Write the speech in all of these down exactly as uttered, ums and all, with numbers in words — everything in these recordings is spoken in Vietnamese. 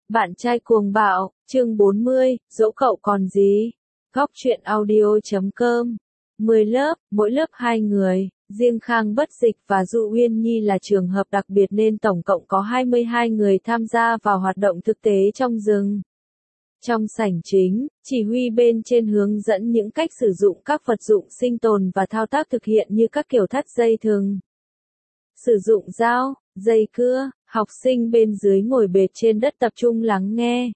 Bạn trai cuồng bạo, chương bốn mươi, dỗ cậu còn gì? Góc truyện audio chấm com. mười lớp, mỗi lớp hai người, riêng Khang Bất Dịch và Dụ Uyên Nhi là trường hợp đặc biệt nên tổng cộng có hai mươi hai người tham gia vào hoạt động thực tế trong rừng. Trong sảnh chính, chỉ huy bên trên hướng dẫn những cách sử dụng các vật dụng sinh tồn và thao tác thực hiện như các kiểu thắt dây thừng, sử dụng dao, dây cưa. Học sinh bên dưới ngồi bệt trên đất tập trung lắng nghe.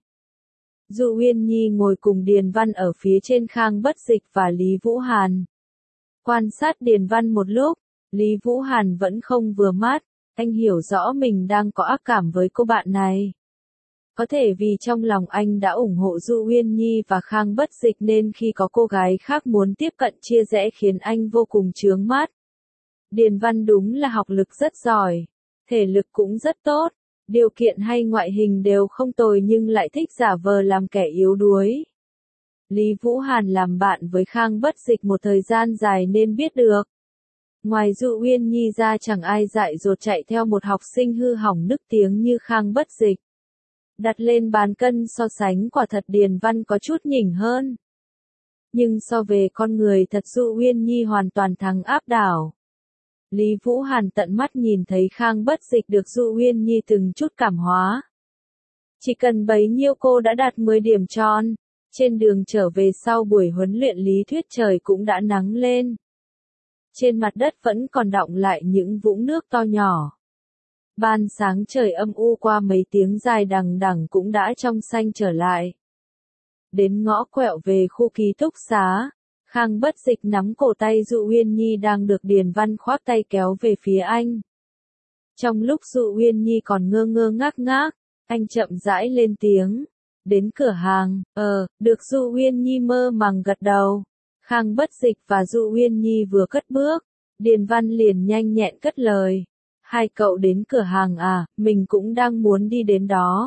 Dụ Uyên Nhi ngồi cùng Điền Văn ở phía trên Khang Bất Dịch và Lý Vũ Hàn. Quan sát Điền Văn một lúc, Lý Vũ Hàn vẫn không vừa mắt, anh hiểu rõ mình đang có ác cảm với cô bạn này. Có thể vì trong lòng anh đã ủng hộ Dụ Uyên Nhi và Khang Bất Dịch nên khi có cô gái khác muốn tiếp cận chia rẽ khiến anh vô cùng chướng mắt. Điền Văn đúng là học lực rất giỏi. Thể lực cũng rất tốt, điều kiện hay ngoại hình đều không tồi nhưng lại thích giả vờ làm kẻ yếu đuối. Lý Vũ Hàn làm bạn với Khang Bất Dịch một thời gian dài nên biết được. Ngoài Dụ Uyên Nhi ra chẳng ai dại dột chạy theo một học sinh hư hỏng nức tiếng như Khang Bất Dịch. Đặt lên bàn cân so sánh quả thật Điền Văn có chút nhỉnh hơn. Nhưng so về con người thật Dụ Uyên Nhi hoàn toàn thắng áp đảo. Lý Vũ Hàn tận mắt nhìn thấy Khang Bất Dịch được Dụ Uyên Nhi từng chút cảm hóa. Chỉ cần bấy nhiêu cô đã đạt mười điểm tròn. Trên đường trở về sau buổi huấn luyện lý thuyết trời cũng đã nắng lên. Trên mặt đất vẫn còn đọng lại những vũng nước to nhỏ. Ban sáng trời âm u qua mấy tiếng dài đằng đằng cũng đã trong xanh trở lại. Đến ngõ quẹo về khu ký túc xá. Khang Bất Dịch nắm cổ tay Dụ Uyên Nhi đang được Điền Văn khoác tay kéo về phía anh. Trong lúc Dụ Uyên Nhi còn ngơ ngơ ngác ngác, anh chậm rãi lên tiếng. Đến cửa hàng, ờ, được Dụ Uyên Nhi mơ màng gật đầu. Khang Bất Dịch và Dụ Uyên Nhi vừa cất bước, Điền Văn liền nhanh nhẹn cất lời. Hai cậu đến cửa hàng à, mình cũng đang muốn đi đến đó.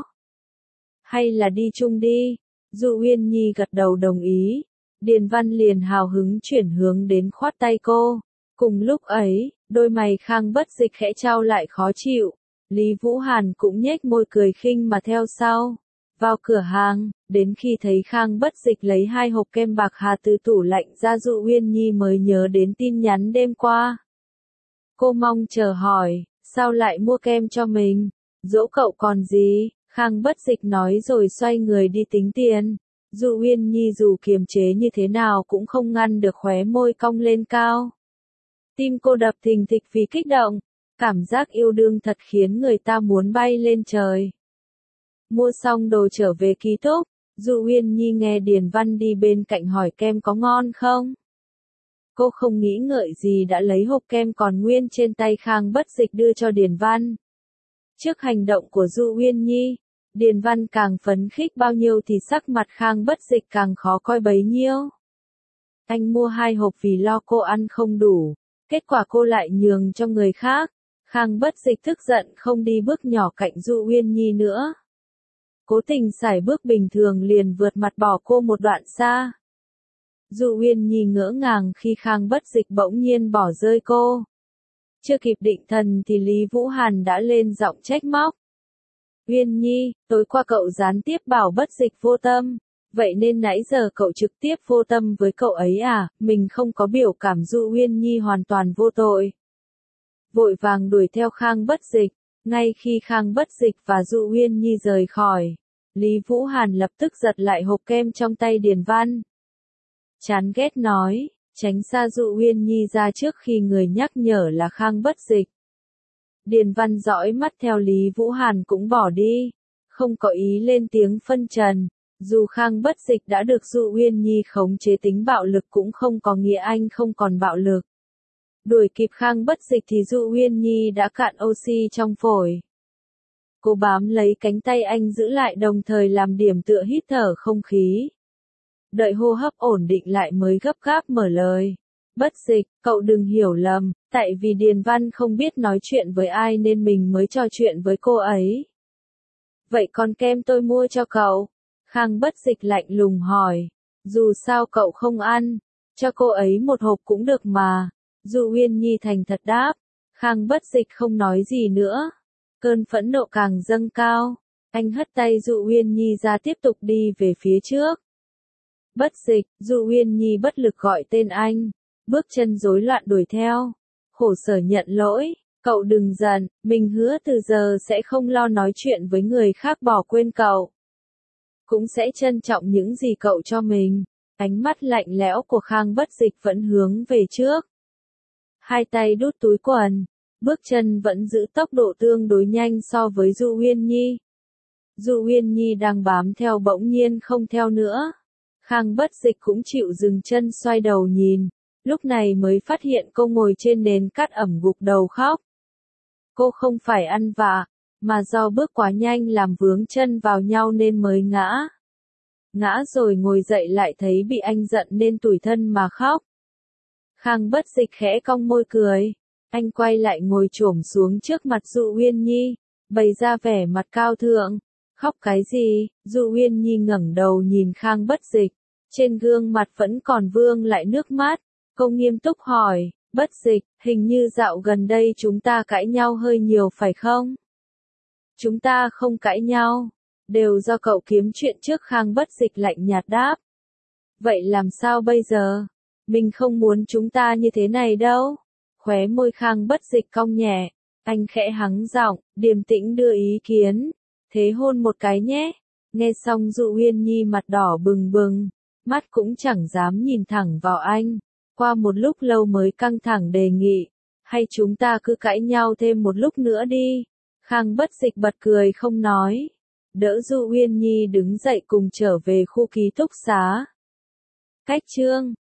Hay là đi chung đi? Dụ Uyên Nhi gật đầu đồng ý. Điền Văn liền hào hứng chuyển hướng đến khoát tay cô. Cùng lúc ấy, đôi mày Khang Bất Dịch khẽ chau lại khó chịu. Lý Vũ Hàn cũng nhếch môi cười khinh mà theo sau. Vào cửa hàng, đến khi thấy Khang Bất Dịch lấy hai hộp kem bạc hà từ tủ lạnh ra Dụ Uyên Nhi mới nhớ đến tin nhắn đêm qua. Cô mong chờ hỏi, sao lại mua kem cho mình? Dỗ cậu còn gì? Khang Bất Dịch nói rồi xoay người đi tính tiền. Dụ Uyên Nhi dù kiềm chế như thế nào cũng không ngăn được khóe môi cong lên cao. Tim cô đập thình thịch vì kích động, cảm giác yêu đương thật khiến người ta muốn bay lên trời. Mua xong đồ trở về ký túc, Dụ Uyên Nhi nghe Điền Văn đi bên cạnh hỏi kem có ngon không? Cô không nghĩ ngợi gì đã lấy hộp kem còn nguyên trên tay Khang Bất Dịch đưa cho Điền Văn. Trước hành động của Dụ Uyên Nhi, Điền Văn càng phấn khích bao nhiêu thì sắc mặt Khang Bất Dịch càng khó coi bấy nhiêu. Anh mua hai hộp vì lo cô ăn không đủ, kết quả cô lại nhường cho người khác. Khang Bất Dịch tức giận không đi bước nhỏ cạnh Dụ Uyên Nhi nữa. Cố tình sải bước bình thường liền vượt mặt bỏ cô một đoạn xa. Dụ Uyên Nhi ngỡ ngàng khi Khang Bất Dịch bỗng nhiên bỏ rơi cô. Chưa kịp định thần thì Lý Vũ Hàn đã lên giọng trách móc. Uyên Nhi, tối qua cậu gián tiếp bảo Bất Dịch vô tâm, vậy nên nãy giờ cậu trực tiếp vô tâm với cậu ấy à? Mình không có biểu cảm. Dụ Uyên Nhi hoàn toàn vô tội. Vội vàng đuổi theo Khang Bất Dịch, ngay khi Khang Bất Dịch và Dụ Uyên Nhi rời khỏi, Lý Vũ Hàn lập tức giật lại hộp kem trong tay Điền Văn. Chán ghét nói, tránh xa Dụ Uyên Nhi ra trước khi người nhắc nhở là Khang Bất Dịch. Điền Văn dõi mắt theo Lý Vũ Hàn cũng bỏ đi, không có ý lên tiếng phân trần. Dù Khang Bất Dịch đã được Dụ Uyên Nhi khống chế tính bạo lực cũng không có nghĩa anh không còn bạo lực. Đuổi kịp Khang Bất Dịch thì Dụ Uyên Nhi đã cạn oxy trong phổi. Cô bám lấy cánh tay anh giữ lại đồng thời làm điểm tựa hít thở không khí. Đợi hô hấp ổn định lại mới gấp gáp mở lời. Bất Dịch, cậu đừng hiểu lầm, tại vì Điền Văn không biết nói chuyện với ai nên mình mới trò chuyện với cô ấy. Vậy còn kem tôi mua cho cậu? Khang Bất Dịch lạnh lùng hỏi. Dù sao cậu không ăn, cho cô ấy một hộp cũng được mà. Dụ Uyên Nhi thành thật đáp. Khang Bất Dịch không nói gì nữa. Cơn phẫn nộ càng dâng cao. Anh hất tay Dụ Uyên Nhi ra tiếp tục đi về phía trước. Bất dịch, Dụ Uyên Nhi bất lực gọi tên anh, bước chân rối loạn đuổi theo. Khổ sở nhận lỗi, cậu đừng giận, mình hứa từ giờ sẽ không lo nói chuyện với người khác bỏ quên cậu. Cũng sẽ trân trọng những gì cậu cho mình. Ánh mắt lạnh lẽo của Khang Bất Dịch vẫn hướng về trước. Hai tay đút túi quần, bước chân vẫn giữ tốc độ tương đối nhanh so với Dụ Uyên Nhi. Dụ Uyên Nhi đang bám theo bỗng nhiên không theo nữa. Khang Bất Dịch cũng chịu dừng chân xoay đầu nhìn, lúc này mới phát hiện cô ngồi trên nền cát ẩm gục đầu khóc. Cô không phải ăn vạ, mà do bước quá nhanh làm vướng chân vào nhau nên mới ngã. Ngã rồi ngồi dậy lại thấy bị anh giận nên tủi thân mà khóc. Khang Bất Dịch khẽ cong môi cười, anh quay lại ngồi chổm xuống trước mặt Dụ Uyên Nhi, bày ra vẻ mặt cao thượng. Khóc cái gì? Dụ Uyên Nhi ngẩng đầu nhìn Khang Bất Dịch, trên gương mặt vẫn còn vương lại nước mắt. Cô nghiêm túc hỏi, Bất Dịch, hình như dạo gần đây chúng ta cãi nhau hơi nhiều phải không? Chúng ta không cãi nhau, đều do cậu kiếm chuyện trước. Khang Bất Dịch lạnh nhạt đáp. Vậy làm sao bây giờ? Mình không muốn chúng ta như thế này đâu. Khóe môi Khang Bất Dịch cong nhẹ, anh khẽ hắng giọng, điềm tĩnh đưa ý kiến. Thế hôn một cái nhé. Nghe xong Dụ Uyên Nhi mặt đỏ bừng bừng, mắt cũng chẳng dám nhìn thẳng vào anh. Qua một lúc lâu mới căng thẳng đề nghị, hay chúng ta cứ cãi nhau thêm một lúc nữa đi. Khang Bất Dịch bật cười không nói, đỡ Dụ Uyên Nhi đứng dậy cùng trở về khu ký túc xá. Cách chương